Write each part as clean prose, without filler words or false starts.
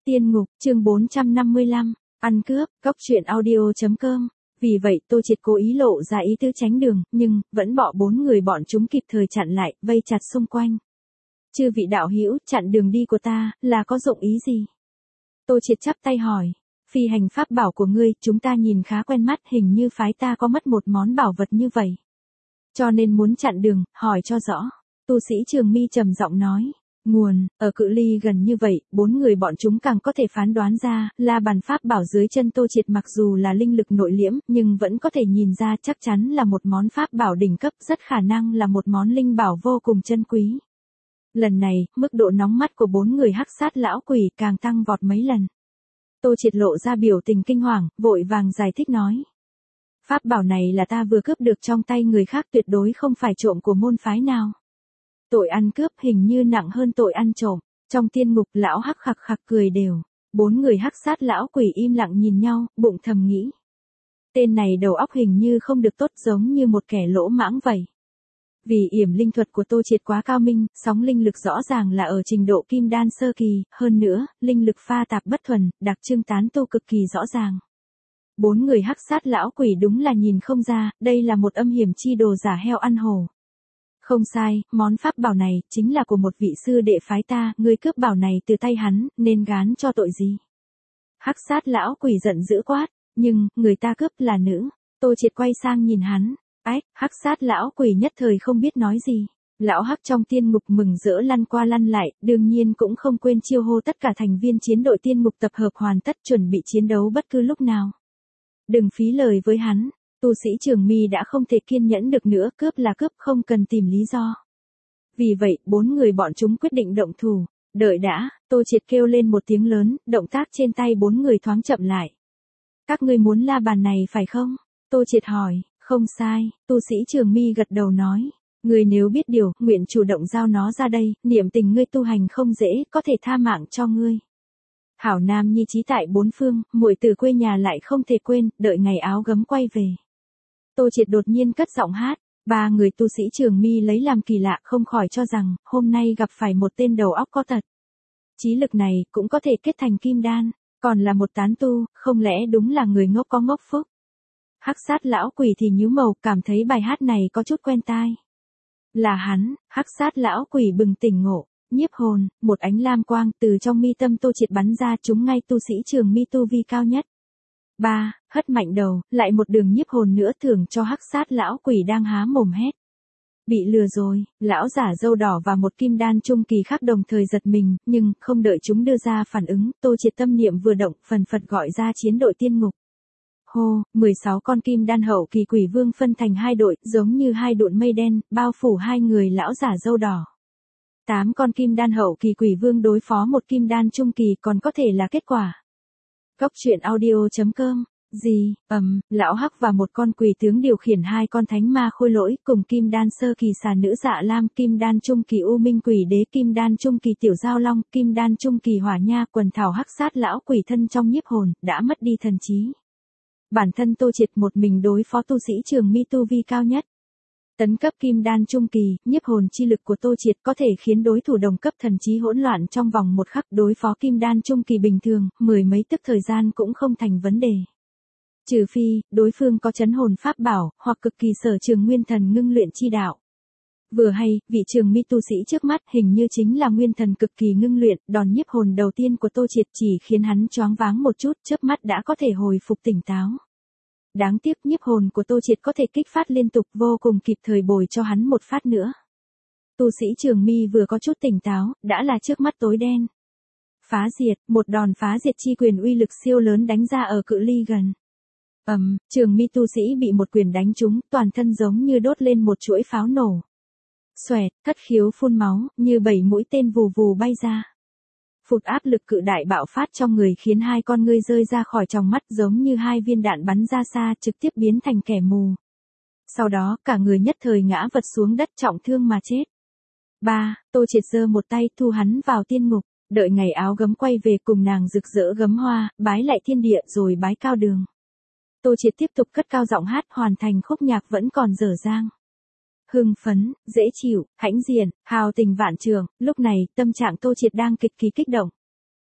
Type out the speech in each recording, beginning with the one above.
Tiên ngục, chương 455, ăn cướp, cóc truyện audio.com. Vì vậy Tô Triệt cố ý lộ ra ý tứ tránh đường, nhưng vẫn bỏ 4 người bọn chúng kịp thời chặn lại, vây chặt xung quanh. Chư vị đạo hữu, chặn đường đi của ta, là có dụng ý gì? Tô Triệt chắp tay hỏi. Phi hành pháp bảo của ngươi, chúng ta nhìn khá quen mắt, hình như phái ta có mất một món bảo vật như vậy. Cho nên muốn chặn đường, hỏi cho rõ. Tu sĩ Trường Mi trầm giọng nói. Nguồn, ở cự ly gần như vậy, 4 người bọn chúng càng có thể phán đoán ra, là bàn pháp bảo dưới chân Tô Triệt mặc dù là linh lực nội liễm, nhưng vẫn có thể nhìn ra chắc chắn là một món pháp bảo đỉnh cấp, rất khả năng là một món linh bảo vô cùng chân quý. Lần này, mức độ nóng mắt của 4 người hắc sát lão quỷ càng tăng vọt mấy lần. Tô Triệt lộ ra biểu tình kinh hoàng, vội vàng giải thích nói. Pháp bảo này là ta vừa cướp được trong tay người khác, tuyệt đối không phải trộm của môn phái nào. Tội ăn cướp hình như nặng hơn tội ăn trộm. Trong tiên ngục lão hắc khặc khặc cười đều. 4 người hắc sát lão quỷ im lặng nhìn nhau, bụng thầm nghĩ. Tên này đầu óc hình như không được tốt, giống như một kẻ lỗ mãng vậy. Vì yểm linh thuật của Tô Triệt quá cao minh, sóng linh lực rõ ràng là ở trình độ kim đan sơ kỳ, hơn nữa, linh lực pha tạp bất thuần, đặc trưng tán tu cực kỳ rõ ràng. 4 người hắc sát lão quỷ đúng là nhìn không ra, đây là một âm hiểm chi đồ giả heo ăn hổ. Không sai, món pháp bảo này chính là của một vị sư đệ phái ta, ngươi cướp bảo này từ tay hắn, nên gán cho tội gì? Hắc sát lão quỷ giận dữ quát, nhưng người ta cướp là nữ. Tô Triệt quay sang nhìn hắn, ách, hắc sát lão quỷ nhất thời không biết nói gì. Lão hắc trong tiên ngục mừng rỡ lăn qua lăn lại, đương nhiên cũng không quên chiêu hô tất cả thành viên chiến đội tiên ngục tập hợp hoàn tất, chuẩn bị chiến đấu bất cứ lúc nào. Đừng phí lời với hắn. Tu sĩ Trường Mi đã không thể kiên nhẫn được nữa, cướp là cướp, không cần tìm lý do. Vì vậy, 4 người bọn chúng quyết định động thủ. Đợi đã, Tô Triệt kêu lên một tiếng lớn, động tác trên tay 4 người thoáng chậm lại. Các ngươi muốn la bàn này phải không? Tô Triệt hỏi. Không sai, tu sĩ Trường Mi gật đầu nói. Ngươi nếu biết điều, nguyện chủ động giao nó ra đây, niệm tình ngươi tu hành không dễ, có thể tha mạng cho ngươi. Hảo nam nhi trí tại 4 phương, muội từ quê nhà lại không thể quên, đợi ngày áo gấm quay về. Tô Triệt đột nhiên cất giọng hát, 3 người tu sĩ Trường Mi lấy làm kỳ lạ, không khỏi cho rằng, hôm nay gặp phải một tên đầu óc có tật. Trí lực này, cũng có thể kết thành kim đan, còn là một tán tu, không lẽ đúng là người ngốc có ngốc phúc. Hắc sát lão quỷ thì nhíu màu, cảm thấy bài hát này có chút quen tai. Là hắn, hắc sát lão quỷ bừng tỉnh ngộ, nhiếp hồn, một ánh lam quang từ trong mi tâm Tô Triệt bắn ra trúng ngay tu sĩ Trường Mi tu vi cao nhất. 3, hất mạnh đầu, lại một đường nhiếp hồn nữa thưởng cho hắc sát lão quỷ đang há mồm hét. Bị lừa rồi, lão giả râu đỏ và một kim đan trung kỳ khác đồng thời giật mình, nhưng không đợi chúng đưa ra phản ứng, Tô Triệt tâm niệm vừa động, phần phật gọi ra chiến đội tiên ngục. Hô, 16 con kim đan hậu kỳ quỷ vương phân thành 2 đội, giống như 2 đụn mây đen, bao phủ 2 người lão giả râu đỏ. 8 con kim đan hậu kỳ quỷ vương đối phó một kim đan trung kỳ còn có thể là kết quả. Cóc truyện audio.com. Gì, lão hắc và một con quỷ tướng điều khiển 2 con thánh ma khôi lỗi cùng kim đan sơ kỳ xà nữ Dạ Lam, kim đan trung kỳ U Minh quỷ đế, kim đan trung kỳ tiểu giao long, kim đan trung kỳ hỏa nha, quần thảo hắc sát lão quỷ thân trong nhiếp hồn, đã mất đi thần trí. Bản thân Tô Triệt một mình đối phó tu sĩ Trường Mi tu vi cao nhất. Tấn cấp kim đan trung kỳ, nhiếp hồn chi lực của Tô Triệt có thể khiến đối thủ đồng cấp thần trí hỗn loạn trong vòng một khắc, đối phó kim đan trung kỳ bình thường, 10 mấy tức thời gian cũng không thành vấn đề. Trừ phi, đối phương có trấn hồn pháp bảo, hoặc cực kỳ sở trường nguyên thần ngưng luyện chi đạo. Vừa hay, vị Trường Mi tu sĩ trước mắt hình như chính là nguyên thần cực kỳ ngưng luyện, đòn nhiếp hồn đầu tiên của Tô Triệt chỉ khiến hắn choáng váng một chút, chớp mắt đã có thể hồi phục tỉnh táo. Đáng tiếc nhiếp hồn của Tô Triệt có thể kích phát liên tục, vô cùng kịp thời bồi cho hắn một phát nữa. Tu sĩ Trường Mi vừa có chút tỉnh táo, đã là trước mắt tối đen. Phá diệt, một đòn phá diệt chi quyền uy lực siêu lớn đánh ra ở cự ly gần. Trường Mi tu sĩ bị một quyền đánh trúng, toàn thân giống như đốt lên một chuỗi pháo nổ. Xoẹt, cất khiếu phun máu, như 7 mũi tên vù vù bay ra. Phụt, áp lực cự đại bạo phát trong người khiến 2 con ngươi rơi ra khỏi tròng mắt, giống như 2 viên đạn bắn ra xa, trực tiếp biến thành kẻ mù. Sau đó, cả người nhất thời ngã vật xuống đất, trọng thương mà chết. 3, Tô Triệt giơ một tay thu hắn vào tiên ngục, đợi ngày áo gấm quay về cùng nàng rực rỡ gấm hoa, bái lại thiên địa rồi bái cao đường. Tô Triệt tiếp tục cất cao giọng hát, hoàn thành khúc nhạc vẫn còn dở dang. Hưng phấn, dễ chịu, hãnh diện, hào tình vạn trường, lúc này tâm trạng Tô Triệt đang cực kỳ kích động.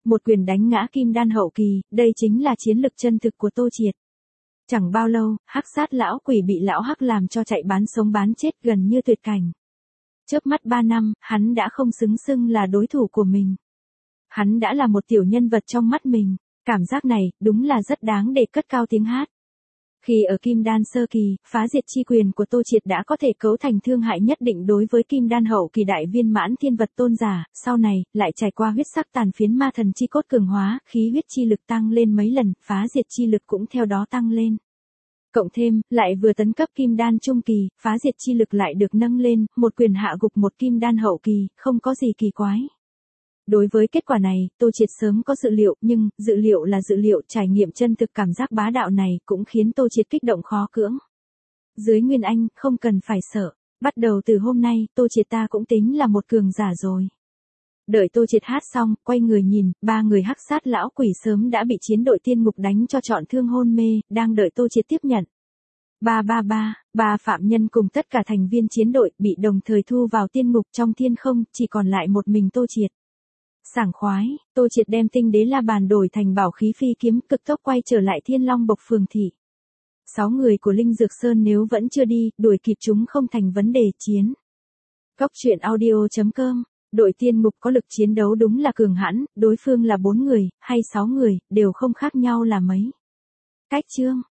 một quyền đánh ngã kim đan hậu kỳ, đây chính là chiến lực chân thực của Tô Triệt. Chẳng bao lâu, hắc sát lão quỷ bị lão hắc làm cho chạy bán sống bán chết gần như tuyệt cảnh. Chớp mắt 3 năm, hắn đã không xứng xưng là đối thủ của mình. Hắn đã là một tiểu nhân vật trong mắt mình, cảm giác này đúng là rất đáng để cất cao tiếng hát. Khi ở kim đan sơ kỳ, phá diệt chi quyền của Tô Triệt đã có thể cấu thành thương hại nhất định đối với kim đan hậu kỳ đại viên mãn thiên vật tôn giả, sau này, lại trải qua huyết sắc tàn phiến ma thần chi cốt cường hóa, khí huyết chi lực tăng lên mấy lần, phá diệt chi lực cũng theo đó tăng lên. Cộng thêm, lại vừa tấn cấp kim đan trung kỳ, phá diệt chi lực lại được nâng lên, một quyền hạ gục một kim đan hậu kỳ, không có gì kỳ quái. Đối với kết quả này, Tô Triệt sớm có dự liệu, nhưng, dự liệu là dự liệu, trải nghiệm chân thực cảm giác bá đạo này cũng khiến Tô Triệt kích động khó cưỡng. Dưới Nguyên Anh, không cần phải sợ, bắt đầu từ hôm nay, Tô Triệt ta cũng tính là một cường giả rồi. Đợi Tô Triệt hát xong, quay người nhìn, 3 người hắc sát lão quỷ sớm đã bị chiến đội tiên ngục đánh cho trọn thương hôn mê, đang đợi Tô Triệt tiếp nhận. 3 phạm nhân cùng tất cả thành viên chiến đội bị đồng thời thu vào tiên ngục, trong thiên không, chỉ còn lại một mình Tô Triệt. Sảng khoái, Tô Triệt đem tinh đế la bàn đổi thành bảo khí phi kiếm, cực tốc quay trở lại Thiên Long Bộc phường thị. 6 người của Linh Dược Sơn nếu vẫn chưa đi, đuổi kịp chúng không thành vấn đề, chiến. Cốc truyện audio.com, đội tiên ngục có lực chiến đấu đúng là cường hãn, đối phương là 4 người, hay 6 người, đều không khác nhau là mấy. Cách chương.